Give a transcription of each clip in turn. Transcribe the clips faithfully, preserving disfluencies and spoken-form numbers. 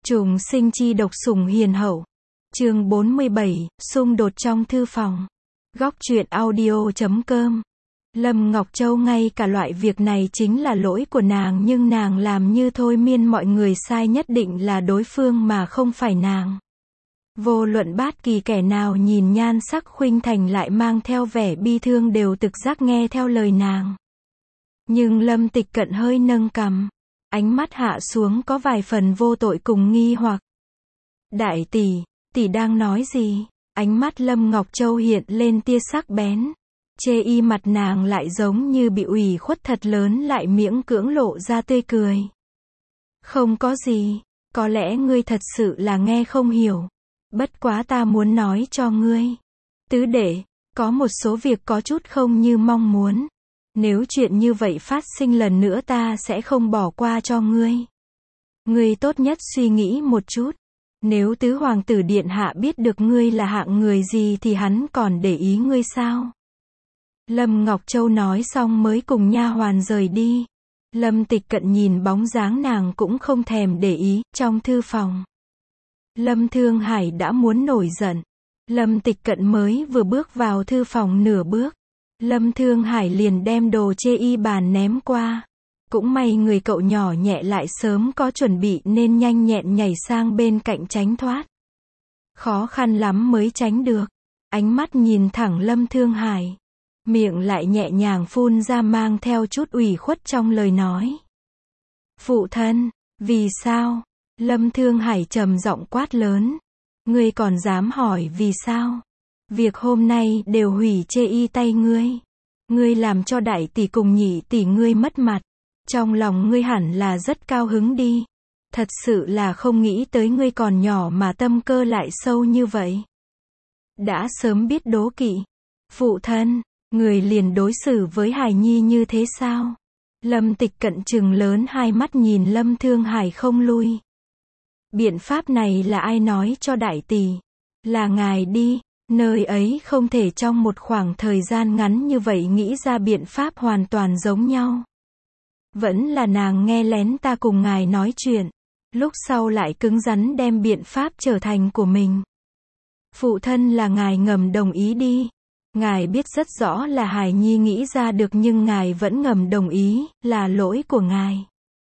Trùng sinh chi độc sủng hiền hậu. Chương bốn mươi bảy, xung đột trong thư phòng. Góc truyện audio chấm com. Lâm Ngọc Châu ngay cả loại việc này chính là lỗi của nàng nhưng nàng làm như thôi miên mọi người sai nhất định là đối phương mà không phải nàng. Vô luận bát kỳ kẻ nào nhìn nhan sắc khuynh thành lại mang theo vẻ bi thương đều thực giác nghe theo lời nàng. Nhưng Lâm Tịch Cận hơi nâng cằm, ánh mắt hạ xuống có vài phần vô tội cùng nghi hoặc. Đại tỷ, tỷ đang nói gì? Ánh mắt Lâm Ngọc Châu hiện lên tia sắc bén. Chê y mặt nàng lại giống như bị ủy khuất thật lớn lại miễn cưỡng lộ ra tươi cười. Không có gì, có lẽ ngươi thật sự là nghe không hiểu. Bất quá ta muốn nói cho ngươi. Tứ đệ, có một số việc có chút không như mong muốn. Nếu chuyện như vậy phát sinh lần nữa ta sẽ không bỏ qua cho ngươi. Ngươi tốt nhất suy nghĩ một chút. Nếu tứ hoàng tử điện hạ biết được ngươi là hạng người gì thì hắn còn để ý ngươi sao? Lâm Ngọc Châu nói xong mới cùng nha hoàn rời đi. Lâm Tịch Cận nhìn bóng dáng nàng cũng không thèm để ý. Trong thư phòng, Lâm Thương Hải đã muốn nổi giận. Lâm Tịch Cận mới vừa bước vào thư phòng nửa bước, Lâm Thương Hải liền đem đồ chê y bàn ném qua. Cũng may người cậu nhỏ nhẹ lại sớm có chuẩn bị nên nhanh nhẹn nhảy sang bên cạnh tránh thoát. Khó khăn lắm mới tránh được. Ánh mắt nhìn thẳng Lâm Thương Hải, miệng lại nhẹ nhàng phun ra mang theo chút ủy khuất trong lời nói. Phụ thân, vì sao? Lâm Thương Hải trầm giọng quát lớn. Ngươi còn dám hỏi vì sao? Việc hôm nay đều hủy chê y tay ngươi. Ngươi làm cho đại tỷ cùng nhị tỷ ngươi mất mặt. Trong lòng ngươi hẳn là rất cao hứng đi. Thật sự là không nghĩ tới ngươi còn nhỏ mà tâm cơ lại sâu như vậy. Đã sớm biết đố kỵ. Phụ thân, người liền đối xử với Hải Nhi như thế sao? Lâm Tịch Cận trừng lớn hai mắt nhìn Lâm Thương Hải không lui. Biện pháp này là ai nói cho đại tỷ? Là ngài đi. Nơi ấy không thể trong một khoảng thời gian ngắn như vậy nghĩ ra biện pháp hoàn toàn giống nhau. Vẫn là nàng nghe lén ta cùng ngài nói chuyện, lúc sau lại cứng rắn đem biện pháp trở thành của mình. Phụ thân là ngài ngầm đồng ý đi. Ngài biết rất rõ là Hải Nhi nghĩ ra được nhưng ngài vẫn ngầm đồng ý, là lỗi của ngài.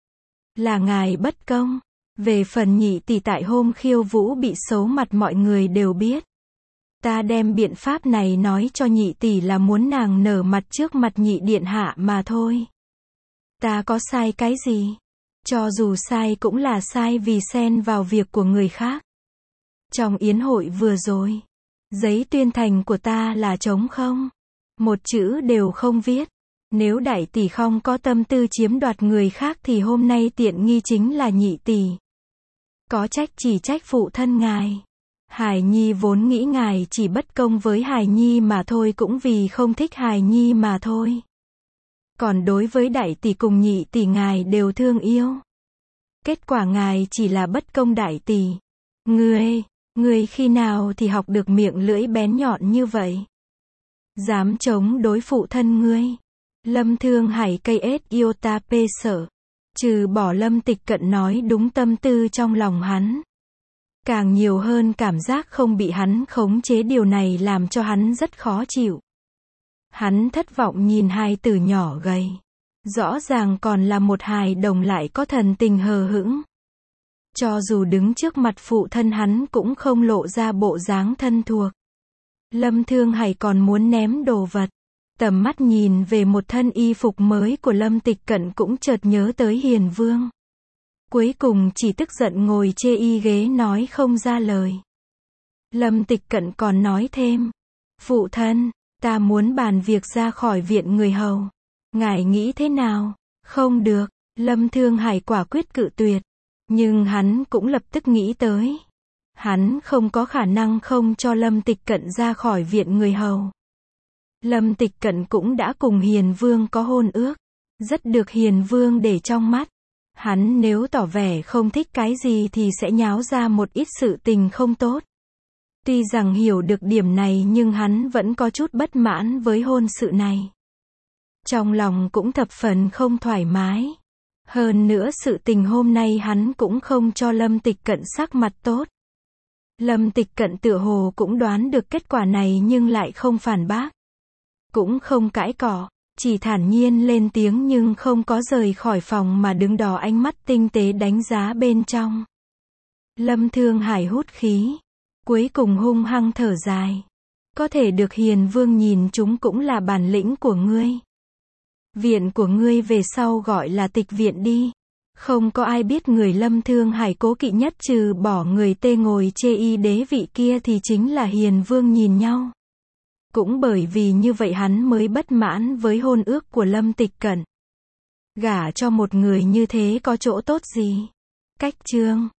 Là ngài bất công. Về phần nhị tỷ tại hôm khiêu vũ bị xấu mặt mọi người đều biết. Ta đem biện pháp này nói cho nhị tỷ là muốn nàng nở mặt trước mặt nhị điện hạ mà thôi. Ta có sai cái gì? Cho dù sai cũng là sai vì xen vào việc của người khác. Trong yến hội vừa rồi, giấy tuyên thành của ta là trống không. Một chữ đều không viết. Nếu đại tỷ không có tâm tư chiếm đoạt người khác thì hôm nay tiện nghi chính là nhị tỷ. Có trách chỉ trách phụ thân ngài. Hải Nhi vốn nghĩ ngài chỉ bất công với Hải Nhi mà thôi cũng vì không thích Hải Nhi mà thôi. Còn đối với đại tỷ cùng nhị tỷ ngài đều thương yêu. Kết quả ngài chỉ là bất công đại tỷ. Ngươi, ngươi khi nào thì học được miệng lưỡi bén nhọn như vậy? Dám chống đối phụ thân ngươi. Lâm Thương Hải cây ết yêu ta pê sở. Trừ bỏ Lâm Tịch Cận nói đúng tâm tư trong lòng hắn. Càng nhiều hơn cảm giác không bị hắn khống chế, điều này làm cho hắn rất khó chịu. Hắn thất vọng nhìn hai tử nhỏ gầy. Rõ ràng còn là một hài đồng lại có thần tình hờ hững. Cho dù đứng trước mặt phụ thân hắn cũng không lộ ra bộ dáng thân thuộc. Lâm Thương Hải còn muốn ném đồ vật. Tầm mắt nhìn về một thân y phục mới của Lâm Tịch Cận cũng chợt nhớ tới Hiền Vương. Cuối cùng chỉ tức giận ngồi chê y ghế nói không ra lời. Lâm Tịch Cận còn nói thêm. Phụ thân, ta muốn bàn việc ra khỏi viện người hầu. Ngài nghĩ thế nào? Không được. Lâm Thương Hải quả quyết cự tuyệt. Nhưng hắn cũng lập tức nghĩ tới. Hắn không có khả năng không cho Lâm Tịch Cận ra khỏi viện người hầu. Lâm Tịch Cận cũng đã cùng Hiền Vương có hôn ước. Rất được Hiền Vương để trong mắt. Hắn nếu tỏ vẻ không thích cái gì thì sẽ nháo ra một ít sự tình không tốt. Tuy rằng hiểu được điểm này nhưng hắn vẫn có chút bất mãn với hôn sự này. Trong lòng cũng thập phần không thoải mái. Hơn nữa sự tình hôm nay hắn cũng không cho Lâm Tịch Cận sắc mặt tốt. Lâm Tịch Cận tựa hồ cũng đoán được kết quả này nhưng lại không phản bác. Cũng không cãi cọ, chỉ thản nhiên lên tiếng nhưng không có rời khỏi phòng mà đứng đó ánh mắt tinh tế đánh giá bên trong. Lâm Thương Hải hút khí, cuối cùng hung hăng thở dài. Có thể được Hiền Vương nhìn chúng cũng là bản lĩnh của ngươi. Viện của ngươi về sau gọi là Tịch viện đi. Không có ai biết người Lâm Thương Hải cố kỵ nhất trừ bỏ người tê ngồi chê y đế vị kia thì chính là Hiền Vương nhìn nhau. Cũng bởi vì như vậy hắn mới bất mãn với hôn ước của Lâm Tịch Cận. Gả cho một người như thế có chỗ tốt gì? Cách chương